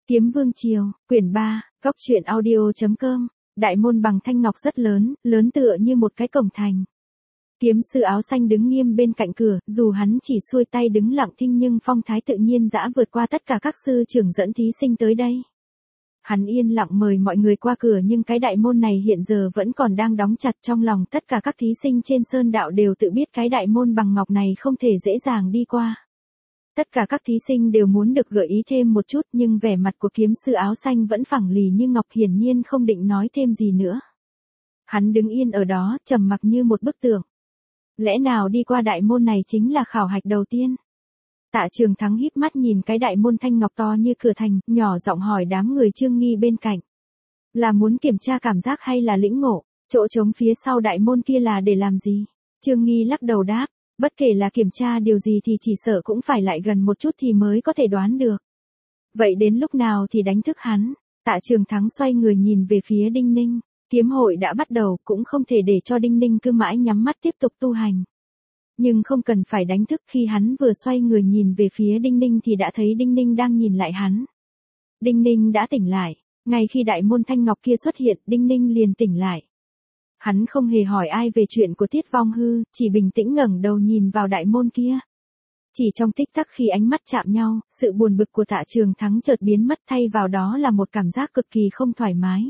Kiếm Vương Triều, quyển 3, góc truyện audio.com, đại môn bằng thanh ngọc rất lớn, lớn tựa như một cái cổng thành. Kiếm sư áo xanh đứng nghiêm bên cạnh cửa, dù hắn chỉ xuôi tay đứng lặng thinh nhưng phong thái tự nhiên dã vượt qua tất cả các sư trưởng dẫn thí sinh tới đây. Hắn yên lặng mời mọi người qua cửa nhưng cái đại môn này hiện giờ vẫn còn đang đóng chặt. Trong lòng tất cả các thí sinh trên sơn đạo đều tự biết cái đại môn bằng ngọc này không thể dễ dàng đi qua. Tất cả các thí sinh đều muốn được gợi ý thêm một chút nhưng vẻ mặt của kiếm sư áo xanh vẫn phẳng lì như ngọc, hiển nhiên không định nói thêm gì nữa. Hắn đứng yên ở đó trầm mặc như một bức tượng. Lẽ nào đi qua đại môn này chính là khảo hạch đầu tiên? Tạ Trường Thắng híp mắt nhìn cái đại môn thanh ngọc to như cửa thành, nhỏ giọng hỏi đám người Trương Nghi bên cạnh. Là muốn kiểm tra cảm giác hay là lĩnh ngộ? Chỗ trống phía sau đại môn kia là để làm gì? Trương Nghi lắc đầu đáp. Bất kể là kiểm tra điều gì thì chỉ sợ cũng phải lại gần một chút thì mới có thể đoán được. Vậy đến lúc nào thì đánh thức hắn? Tạ Trường Thắng xoay người nhìn về phía Đinh Ninh. Kiếm hội đã bắt đầu, cũng không thể để cho Đinh Ninh cứ mãi nhắm mắt tiếp tục tu hành. Nhưng không cần phải đánh thức. Khi hắn vừa xoay người nhìn về phía Đinh Ninh thì đã thấy Đinh Ninh đang nhìn lại hắn. Đinh Ninh đã tỉnh lại. Ngay khi đại môn thanh ngọc kia xuất hiện, Đinh Ninh liền tỉnh lại. Hắn không hề hỏi ai về chuyện của Tiết Vong Hư, chỉ bình tĩnh ngẩng đầu nhìn vào đại môn kia. Chỉ trong tích tắc khi ánh mắt chạm nhau, sự buồn bực của Tạ Trường Thắng chợt biến mất, thay vào đó là một cảm giác cực kỳ không thoải mái.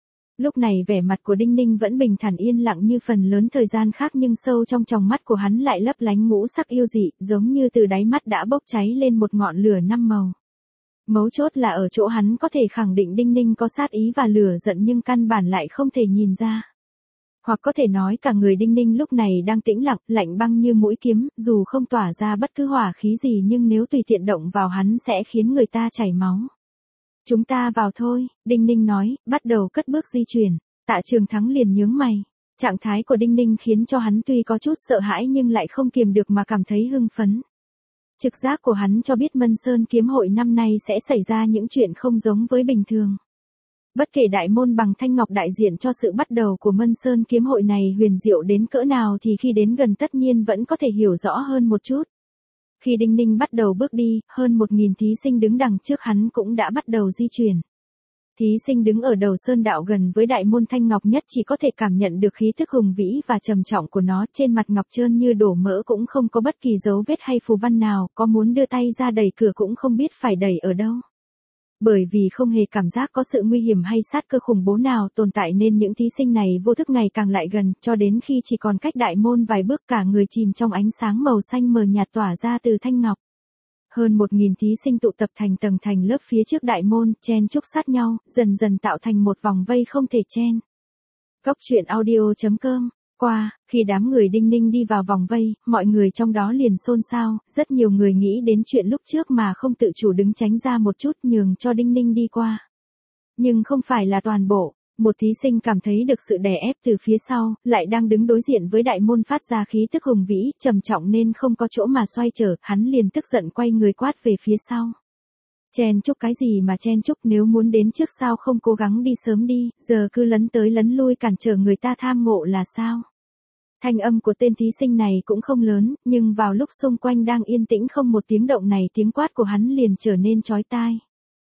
Lúc này vẻ mặt của Đinh Ninh vẫn bình thản yên lặng như phần lớn thời gian khác nhưng sâu trong tròng mắt của hắn lại lấp lánh ngũ sắc yêu dị, giống như từ đáy mắt đã bốc cháy lên một ngọn lửa năm màu. Mấu chốt là ở chỗ hắn có thể khẳng định Đinh Ninh có sát ý và lửa giận nhưng căn bản lại không thể nhìn ra. Hoặc có thể nói cả người Đinh Ninh lúc này đang tĩnh lặng, lạnh băng như mũi kiếm, dù không tỏa ra bất cứ hỏa khí gì nhưng nếu tùy tiện động vào hắn sẽ khiến người ta chảy máu. Chúng ta vào thôi, Đinh Ninh nói, bắt đầu cất bước di chuyển. Tạ Trường Thắng liền nhướng mày. Trạng thái của Đinh Ninh khiến cho hắn tuy có chút sợ hãi nhưng lại không kiềm được mà cảm thấy hưng phấn. Trực giác của hắn cho biết Mân Sơn kiếm hội năm nay sẽ xảy ra những chuyện không giống với bình thường. Bất kể đại môn bằng thanh ngọc đại diện cho sự bắt đầu của Mân Sơn kiếm hội này huyền diệu đến cỡ nào thì khi đến gần tất nhiên vẫn có thể hiểu rõ hơn một chút. Khi Đinh Ninh bắt đầu bước đi, hơn 1000 thí sinh đứng đằng trước hắn cũng đã bắt đầu di chuyển. Thí sinh đứng ở đầu sơn đạo gần với đại môn thanh ngọc nhất chỉ có thể cảm nhận được khí thức hùng vĩ và trầm trọng của nó, trên mặt ngọc trơn như đổ mỡ cũng không có bất kỳ dấu vết hay phù văn nào, có muốn đưa tay ra đẩy cửa cũng không biết phải đẩy ở đâu. Bởi vì không hề cảm giác có sự nguy hiểm hay sát cơ khủng bố nào tồn tại nên những thí sinh này vô thức ngày càng lại gần, cho đến khi chỉ còn cách đại môn vài bước cả người chìm trong ánh sáng màu xanh mờ nhạt tỏa ra từ thanh ngọc. Hơn 1000 thí sinh tụ tập thành tầng thành lớp phía trước đại môn, chen chúc sát nhau, dần dần tạo thành một vòng vây không thể chen. Góc truyện audio.com. Khi đám người Đinh Ninh đi vào vòng vây, mọi người trong đó liền xôn xao, rất nhiều người nghĩ đến chuyện lúc trước mà không tự chủ đứng tránh ra một chút nhường cho Đinh Ninh đi qua. Nhưng không phải là toàn bộ, một thí sinh cảm thấy được sự đè ép từ phía sau, lại đang đứng đối diện với đại môn phát ra khí tức hùng vĩ, trầm trọng nên không có chỗ mà xoay trở, hắn liền tức giận quay người quát về phía sau. Chen chúc cái gì mà chen chúc, nếu muốn đến trước sao không cố gắng đi sớm đi, giờ cứ lấn tới lấn lui cản trở người ta tham ngộ là sao? Thanh âm của tên thí sinh này cũng không lớn, nhưng vào lúc xung quanh đang yên tĩnh không một tiếng động này tiếng quát của hắn liền trở nên chói tai.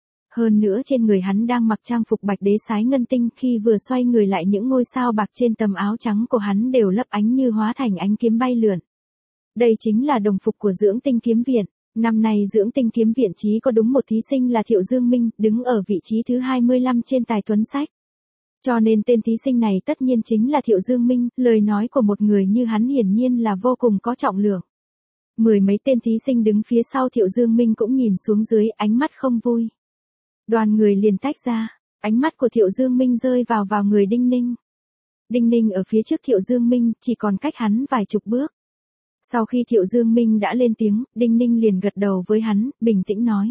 Hơn nữa trên người hắn đang mặc trang phục bạch đế sái ngân tinh, khi vừa xoay người lại những ngôi sao bạc trên tấm áo trắng của hắn đều lấp ánh như hóa thành ánh kiếm bay lượn. Đây chính là đồng phục của Dưỡng Tinh Kiếm Viện. Năm nay Dưỡng Tinh Kiếm Viện chỉ có đúng một thí sinh là Thiệu Dương Minh, đứng ở vị trí thứ 25 trên tài tuấn sách. Cho nên tên thí sinh này tất nhiên chính là Thiệu Dương Minh, lời nói của một người như hắn hiển nhiên là vô cùng có trọng lượng. Mười mấy tên thí sinh đứng phía sau Thiệu Dương Minh cũng nhìn xuống dưới, ánh mắt không vui. Đoàn người liền tách ra, ánh mắt của Thiệu Dương Minh rơi vào người Đinh Ninh. Đinh Ninh ở phía trước Thiệu Dương Minh, chỉ còn cách hắn vài chục bước. Sau khi Thiệu Dương Minh đã lên tiếng, Đinh Ninh liền gật đầu với hắn, bình tĩnh nói.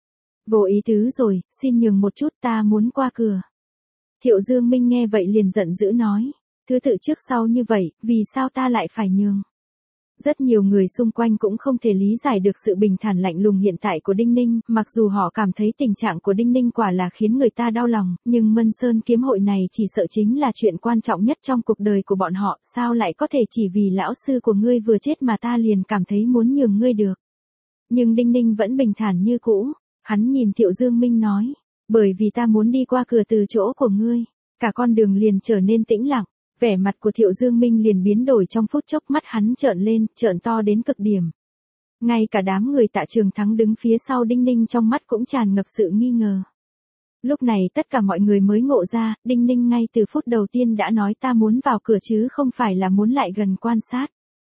Vô ý tứ rồi, xin nhường một chút, ta muốn qua cửa. Thiệu Dương Minh nghe vậy liền giận dữ nói. Thứ tự trước sau như vậy, vì sao ta lại phải nhường? Rất nhiều người xung quanh cũng không thể lý giải được sự bình thản lạnh lùng hiện tại của Đinh Ninh, mặc dù họ cảm thấy tình trạng của Đinh Ninh quả là khiến người ta đau lòng, nhưng Mân Sơn kiếm hội này chỉ sợ chính là chuyện quan trọng nhất trong cuộc đời của bọn họ, sao lại có thể chỉ vì lão sư của ngươi vừa chết mà ta liền cảm thấy muốn nhường ngươi được. Nhưng Đinh Ninh vẫn bình thản như cũ, hắn nhìn Thiệu Dương Minh nói, Bởi vì ta muốn đi qua cửa từ chỗ của ngươi. Cả con đường liền trở nên tĩnh lặng. Vẻ mặt của Thiệu Dương Minh liền biến đổi trong phút chốc, mắt hắn trợn lên, trợn to đến cực điểm. Ngay cả đám người Tạ Trường Thắng đứng phía sau Đinh Ninh trong mắt cũng tràn ngập sự nghi ngờ. Lúc này tất cả mọi người mới ngộ ra, Đinh Ninh ngay từ phút đầu tiên đã nói ta muốn vào cửa chứ không phải là muốn lại gần quan sát.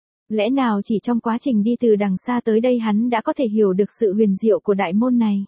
Lẽ nào chỉ trong quá trình đi từ đằng xa tới đây hắn đã có thể hiểu được sự huyền diệu của đại môn này.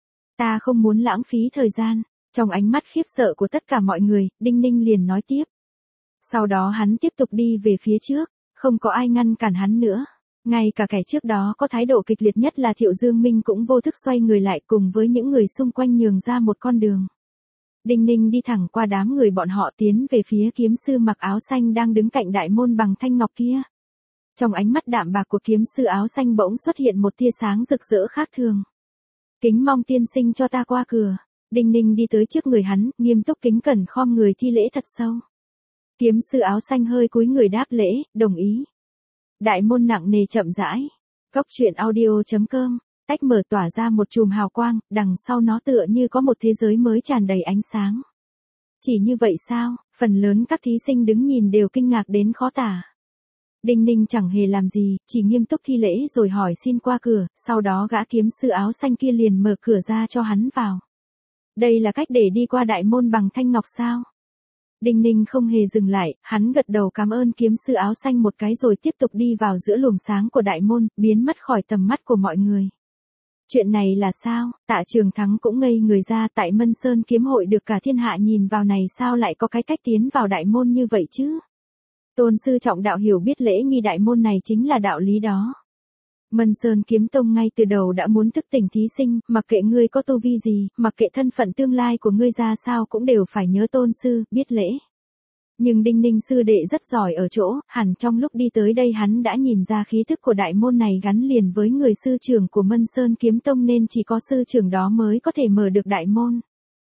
Ta không muốn lãng phí thời gian. Trong ánh mắt khiếp sợ của tất cả mọi người, Đinh Ninh liền nói tiếp. Sau đó hắn tiếp tục đi về phía trước, không có ai ngăn cản hắn nữa. Ngay cả kẻ trước đó có thái độ kịch liệt nhất là Thiệu Dương Minh cũng vô thức xoay người lại cùng với những người xung quanh nhường ra một con đường. Đinh Ninh đi thẳng qua đám người bọn họ tiến về phía kiếm sư mặc áo xanh đang đứng cạnh đại môn bằng thanh ngọc kia. Trong ánh mắt đạm bạc của kiếm sư áo xanh bỗng xuất hiện một tia sáng rực rỡ khác thường. Kính mong tiên sinh cho ta qua cửa. Đinh Ninh đi tới trước người hắn, nghiêm túc kính cẩn khom người thi lễ thật sâu. Kiếm sư áo xanh hơi cúi người đáp lễ, đồng ý. Đại môn nặng nề chậm rãi. Cốc truyện audio.com, tách mở tỏa ra một chùm hào quang, đằng sau nó tựa như có một thế giới mới tràn đầy ánh sáng. Chỉ như vậy sao? Phần lớn các thí sinh đứng nhìn đều kinh ngạc đến khó tả. Đinh Ninh chẳng hề làm gì, chỉ nghiêm túc thi lễ rồi hỏi xin qua cửa, sau đó gã kiếm sư áo xanh kia liền mở cửa ra cho hắn vào. Đây là cách để đi qua đại môn bằng thanh ngọc sao? Đinh Ninh không hề dừng lại, hắn gật đầu cảm ơn kiếm sư áo xanh một cái rồi tiếp tục đi vào giữa luồng sáng của đại môn, biến mất khỏi tầm mắt của mọi người. Chuyện này là sao? Tạ Trường Thắng cũng ngây người ra, tại Mân Sơn kiếm hội được cả thiên hạ nhìn vào này sao lại có cái cách tiến vào đại môn như vậy chứ? Tôn sư trọng đạo hiểu biết lễ nghi đại môn này chính là đạo lý đó. Mân Sơn kiếm tông ngay từ đầu đã muốn thức tỉnh thí sinh, mặc kệ ngươi có tu vi gì, mặc kệ thân phận tương lai của ngươi ra sao cũng đều phải nhớ tôn sư, biết lễ. Nhưng Đinh Ninh sư đệ rất giỏi ở chỗ, hẳn trong lúc đi tới đây hắn đã nhìn ra khí thức của đại môn này gắn liền với người sư trưởng của Mân Sơn kiếm tông nên chỉ có sư trưởng đó mới có thể mở được đại môn.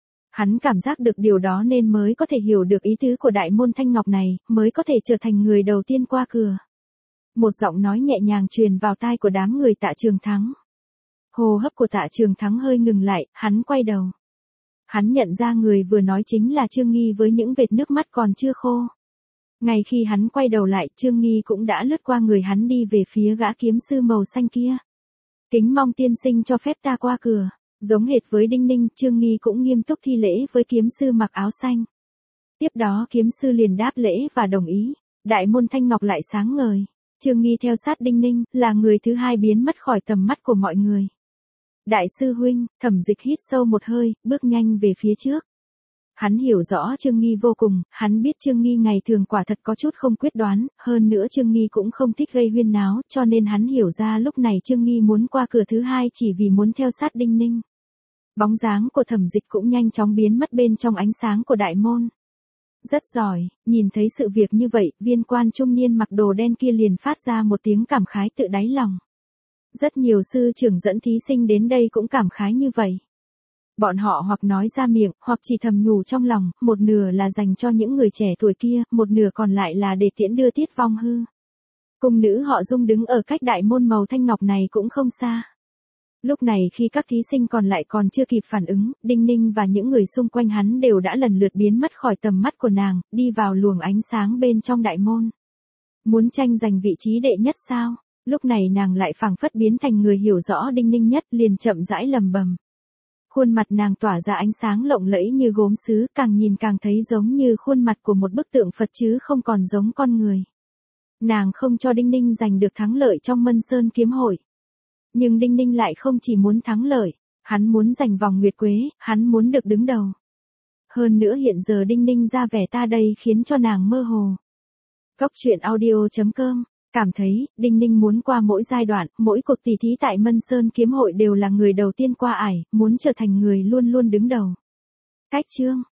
Hắn cảm giác được điều đó nên mới có thể hiểu được ý tứ của đại môn thanh ngọc này, mới có thể trở thành người đầu tiên qua cửa. Một giọng nói nhẹ nhàng truyền vào tai của đám người Tạ Trường Thắng. Hô hấp của Tạ Trường Thắng hơi ngừng lại, hắn quay đầu. Hắn nhận ra người vừa nói chính là Trương Nghi với những vệt nước mắt còn chưa khô. Ngay khi hắn quay đầu lại, Trương Nghi cũng đã lướt qua người hắn đi về phía gã kiếm sư màu xanh kia. Kính mong tiên sinh cho phép ta qua cửa. Giống hệt với Đinh Ninh, Trương Nghi cũng nghiêm túc thi lễ với kiếm sư mặc áo xanh. Tiếp đó kiếm sư liền đáp lễ và đồng ý. Đại môn thanh ngọc lại sáng ngời. Trương Nghi theo sát Đinh Ninh, là người thứ hai biến mất khỏi tầm mắt của mọi người. Đại sư huynh, Thẩm Dịch hít sâu một hơi, bước nhanh về phía trước. Hắn hiểu rõ Trương Nghi vô cùng, hắn biết Trương Nghi ngày thường quả thật có chút không quyết đoán, hơn nữa Trương Nghi cũng không thích gây huyên náo, cho nên hắn hiểu ra lúc này Trương Nghi muốn qua cửa thứ hai chỉ vì muốn theo sát Đinh Ninh. Bóng dáng của Thẩm Dịch cũng nhanh chóng biến mất bên trong ánh sáng của đại môn. Rất giỏi, nhìn thấy sự việc như vậy, viên quan trung niên mặc đồ đen kia liền phát ra một tiếng cảm khái tự đáy lòng. Rất nhiều sư trưởng dẫn thí sinh đến đây cũng cảm khái như vậy. Bọn họ hoặc nói ra miệng, hoặc chỉ thầm nhủ trong lòng, một nửa là dành cho những người trẻ tuổi kia, một nửa còn lại là để tiễn đưa Tiết Vong Hư. Cung nữ họ Dung đứng ở cách đại môn màu thanh ngọc này cũng không xa. Lúc này khi các thí sinh còn lại còn chưa kịp phản ứng, Đinh Ninh và những người xung quanh hắn đều đã lần lượt biến mất khỏi tầm mắt của nàng, đi vào luồng ánh sáng bên trong đại môn. Muốn tranh giành vị trí đệ nhất sao? Lúc này nàng lại phảng phất biến thành người hiểu rõ Đinh Ninh nhất, liền chậm rãi lầm bầm. Khuôn mặt nàng tỏa ra ánh sáng lộng lẫy như gốm sứ, càng nhìn càng thấy giống như khuôn mặt của một bức tượng Phật chứ không còn giống con người. Nàng không cho Đinh Ninh giành được thắng lợi trong Mân Sơn kiếm hội. Nhưng Đinh Ninh lại không chỉ muốn thắng lợi, hắn muốn giành vòng nguyệt quế, hắn muốn được đứng đầu. Hơn nữa hiện giờ Đinh Ninh ra vẻ ta đây khiến cho nàng mơ hồ. Cốc truyện audio.com, cảm thấy, Đinh Ninh muốn qua mỗi giai đoạn, mỗi cuộc tỷ thí tại Mân Sơn kiếm hội đều là người đầu tiên qua ải, muốn trở thành người luôn luôn đứng đầu. Cách chương